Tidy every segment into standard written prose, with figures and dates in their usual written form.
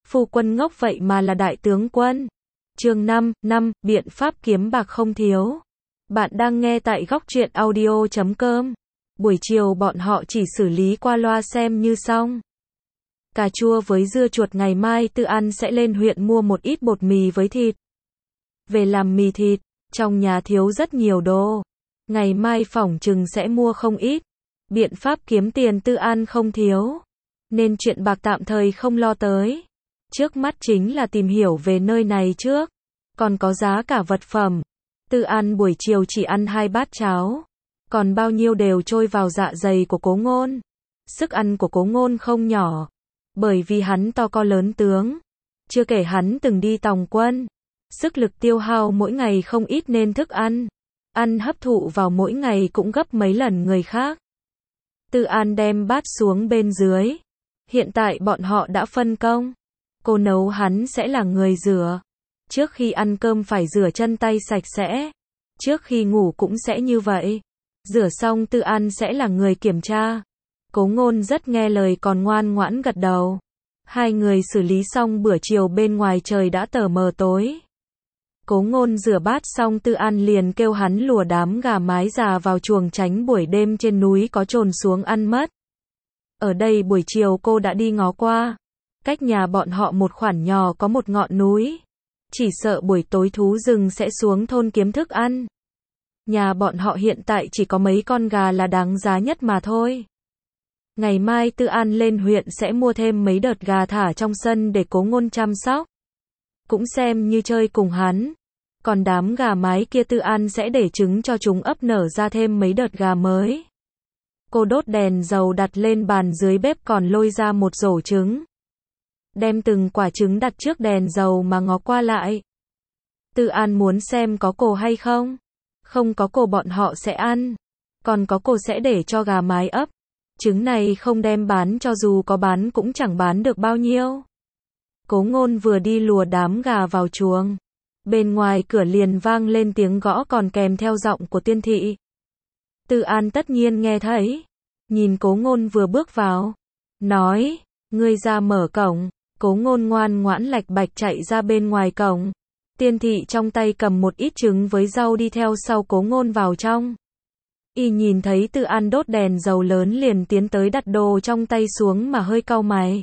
phu quân ngốc vậy mà là đại tướng quân. Chương 5, biện pháp kiếm bạc không thiếu. Bạn đang nghe tại góc truyện audio.com. Buổi chiều bọn họ chỉ xử lý qua loa xem như xong. Cà chua với dưa chuột ngày mai Tư An sẽ lên huyện mua một ít bột mì với thịt. Về làm mì thịt, trong nhà thiếu rất nhiều đồ. Ngày mai phỏng chừng sẽ mua không ít. Biện pháp kiếm tiền Tư An không thiếu. Nên chuyện bạc tạm thời không lo tới. Trước mắt chính là tìm hiểu về nơi này trước. Còn có giá cả vật phẩm. Tư An buổi chiều chỉ ăn 2 bát cháo. Còn bao nhiêu đều trôi vào dạ dày của Cố Ngôn. Sức ăn của Cố Ngôn không nhỏ. Bởi vì hắn to co lớn tướng. Chưa kể hắn từng đi tòng quân. Sức lực tiêu hao mỗi ngày không ít nên thức ăn. Ăn hấp thụ vào mỗi ngày cũng gấp mấy lần người khác. Tư An đem bát xuống bên dưới. Hiện tại bọn họ đã phân công. Cô nấu hắn sẽ là người rửa. Trước khi ăn cơm phải rửa chân tay sạch sẽ. Trước khi ngủ cũng sẽ như vậy. Rửa xong Tư An sẽ là người kiểm tra. Cố Ngôn rất nghe lời còn ngoan ngoãn gật đầu. Hai người xử lý xong bữa chiều bên ngoài trời đã tờ mờ tối. Cố Ngôn rửa bát xong Tư An liền kêu hắn lùa đám gà mái già vào chuồng tránh buổi đêm trên núi có trồn xuống ăn mất. Ở đây buổi chiều cô đã đi ngó qua. Cách nhà bọn họ một khoản nhỏ có một ngọn núi. Chỉ sợ buổi tối thú rừng sẽ xuống thôn kiếm thức ăn. Nhà bọn họ hiện tại chỉ có mấy con gà là đáng giá nhất mà thôi. Ngày mai Tư An lên huyện sẽ mua thêm mấy đợt gà thả trong sân để Cố Ngôn chăm sóc. Cũng xem như chơi cùng hắn. Còn đám gà mái kia Tư An sẽ để trứng cho chúng ấp nở ra thêm mấy đợt gà mới. Cô đốt đèn dầu đặt lên bàn dưới bếp còn lôi ra một rổ trứng. Đem từng quả trứng đặt trước đèn dầu mà ngó qua lại. Tư An muốn xem có cổ hay không. Không có cổ bọn họ sẽ ăn. Còn có cổ sẽ để cho gà mái ấp. Trứng này không đem bán cho dù có bán cũng chẳng bán được bao nhiêu. Cố Ngôn vừa đi lùa đám gà vào chuồng. Bên ngoài cửa liền vang lên tiếng gõ còn kèm theo giọng của Tiên Thị. Tư An tất nhiên nghe thấy. Nhìn Cố Ngôn vừa bước vào. Nói, ngươi ra mở cổng. Cố Ngôn ngoan ngoãn lạch bạch chạy ra bên ngoài cổng. Tiên Thị trong tay cầm một ít trứng với rau đi theo sau Cố Ngôn vào trong. Y nhìn thấy Tư An đốt đèn dầu lớn liền tiến tới đặt đồ trong tay xuống mà hơi cau mày.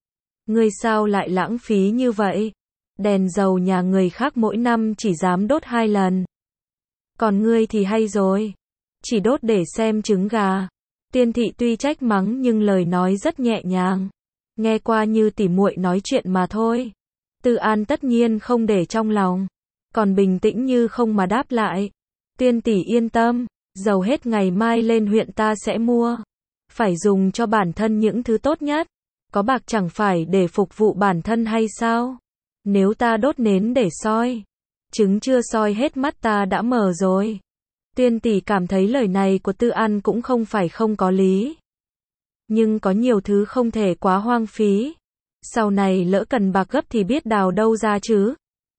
Ngươi sao lại lãng phí như vậy? Đèn dầu nhà người khác mỗi năm chỉ dám đốt 2 lần. Còn ngươi thì hay rồi. Chỉ đốt để xem trứng gà. Tiên Thị tuy trách mắng nhưng lời nói rất nhẹ nhàng. Nghe qua như tỉ muội nói chuyện mà thôi. Tư An tất nhiên không để trong lòng. Còn bình tĩnh như không mà đáp lại. Tiên tỷ yên tâm. Dầu hết ngày mai lên huyện ta sẽ mua. Phải dùng cho bản thân những thứ tốt nhất. Có bạc chẳng phải để phục vụ bản thân hay sao? Nếu ta đốt nến để soi. Trứng chưa soi hết mắt ta đã mở rồi. Tiên tỷ cảm thấy lời này của Tư An cũng không phải không có lý. Nhưng có nhiều thứ không thể quá hoang phí. Sau này lỡ cần bạc gấp thì biết đào đâu ra chứ.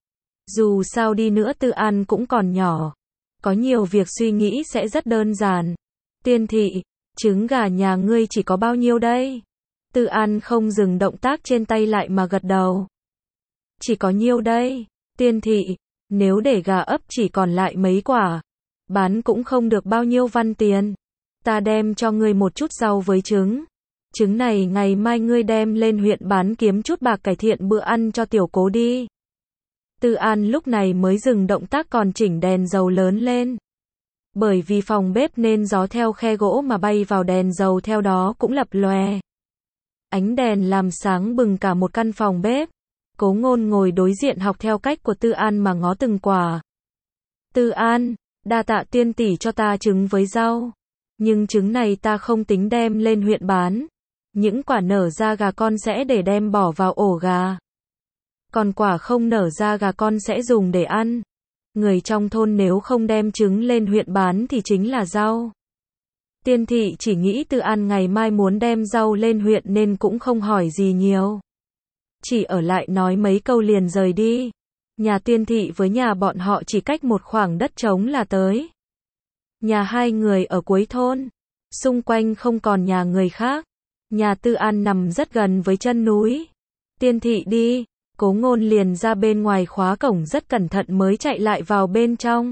Dù sao đi nữa Tư An cũng còn nhỏ. Có nhiều việc suy nghĩ sẽ rất đơn giản. Tiên Thị, trứng gà nhà ngươi chỉ có bao nhiêu đây? Tư An không dừng động tác trên tay lại mà gật đầu. Chỉ có nhiêu đây? Tiên Thị, nếu để gà ấp chỉ còn lại mấy quả. Bán cũng không được bao nhiêu văn tiền. Ta đem cho ngươi một chút rau với trứng. Trứng này ngày mai ngươi đem lên huyện bán kiếm chút bạc cải thiện bữa ăn cho tiểu Cố đi. Tư An lúc này mới dừng động tác còn chỉnh đèn dầu lớn lên. Bởi vì phòng bếp nên gió theo khe gỗ mà bay vào đèn dầu theo đó cũng lập lòe. Ánh đèn làm sáng bừng cả một căn phòng bếp. Cố Ngôn ngồi đối diện học theo cách của Tư An mà ngó từng quả. Tư An, đa tạ tiên tỷ cho ta trứng với rau. Nhưng trứng này ta không tính đem lên huyện bán. Những quả nở ra gà con sẽ để đem bỏ vào ổ gà. Còn quả không nở ra gà con sẽ dùng để ăn. Người trong thôn nếu không đem trứng lên huyện bán thì chính là rau. Tiên Thị chỉ nghĩ Tư An ngày mai muốn đem rau lên huyện nên cũng không hỏi gì nhiều. Chỉ ở lại nói mấy câu liền rời đi. Nhà Tiên Thị với nhà bọn họ chỉ cách một khoảng đất trống là tới. Nhà hai người ở cuối thôn. Xung quanh không còn nhà người khác. Nhà Tư An nằm rất gần với chân núi. Tiên thị đi. Cố Ngôn liền ra bên ngoài khóa cổng rất cẩn thận mới chạy lại vào bên trong.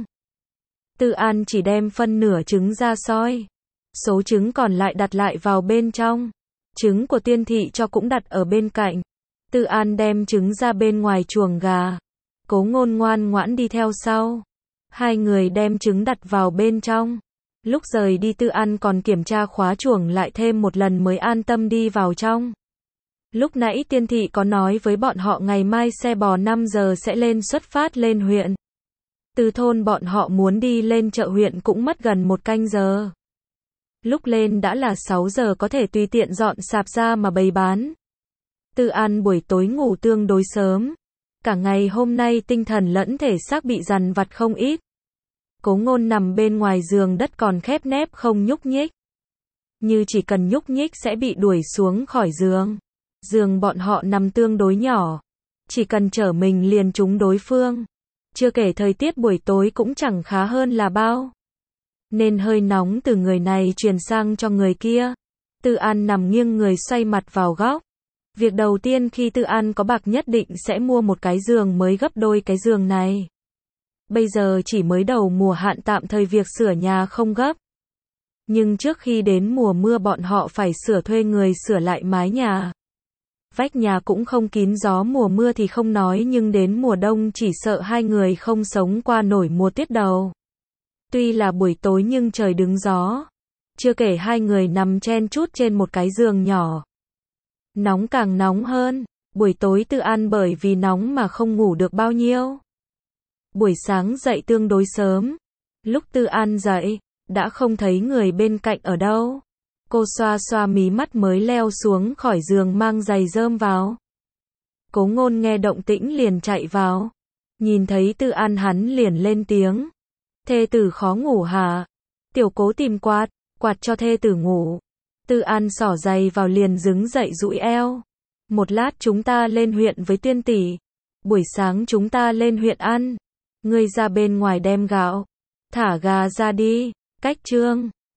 Tư An chỉ đem phân nửa trứng ra soi. Số trứng còn lại đặt lại vào bên trong. Trứng của Tiên thị cho cũng đặt ở bên cạnh. Tư An đem trứng ra bên ngoài chuồng gà. Cố Ngôn ngoan ngoãn đi theo sau. Hai người đem trứng đặt vào bên trong. Lúc rời đi Tư An còn kiểm tra khóa chuồng lại thêm một lần mới an tâm đi vào trong. Lúc nãy Tiên thị có nói với bọn họ ngày mai xe bò 5 giờ sẽ lên xuất phát lên huyện. Từ thôn bọn họ muốn đi lên chợ huyện cũng mất gần 1 canh giờ. Lúc lên đã là 6 giờ có thể tùy tiện dọn sạp ra mà bày bán. Tư An buổi tối ngủ tương đối sớm. Cả ngày hôm nay tinh thần lẫn thể xác bị dằn vặt không ít. Cố Ngôn nằm bên ngoài giường đất còn khép nép không nhúc nhích. Như chỉ cần nhúc nhích sẽ bị đuổi xuống khỏi giường. Giường bọn họ nằm tương đối nhỏ. Chỉ cần trở mình liền trúng đối phương. Chưa kể thời tiết buổi tối cũng chẳng khá hơn là bao. Nên hơi nóng từ người này truyền sang cho người kia. Tư An nằm nghiêng người xoay mặt vào góc. Việc đầu tiên khi Tư An có bạc nhất định sẽ mua một cái giường mới gấp đôi cái giường này. Bây giờ chỉ mới đầu mùa hạn tạm thời việc sửa nhà không gấp. Nhưng trước khi đến mùa mưa bọn họ phải thuê người sửa lại mái nhà. Vách nhà cũng không kín gió mùa mưa thì không nói nhưng đến mùa đông chỉ sợ hai người không sống qua nổi mùa tiết đầu. Tuy là buổi tối nhưng trời đứng gió. Chưa kể hai người nằm chen chúc trên một cái giường nhỏ. Nóng càng nóng hơn. Buổi tối Tư An bởi vì nóng mà không ngủ được bao nhiêu. Buổi sáng dậy tương đối sớm. Lúc Tư An dậy, đã không thấy người bên cạnh ở đâu. Cô xoa xoa mí mắt mới leo xuống khỏi giường mang giày rơm vào. Cố Ngôn nghe động tĩnh liền chạy vào. Nhìn thấy Tư An hắn liền lên tiếng. Thê tử khó ngủ hả? Tiểu Cố tìm quạt cho thê tử ngủ. Tư An xỏ giày vào liền đứng dậy duỗi eo. Một lát chúng ta lên huyện với Tiên tỷ. Buổi sáng chúng ta lên huyện ăn. Ngươi ra bên ngoài đem gạo. Thả gà ra đi. Cách chương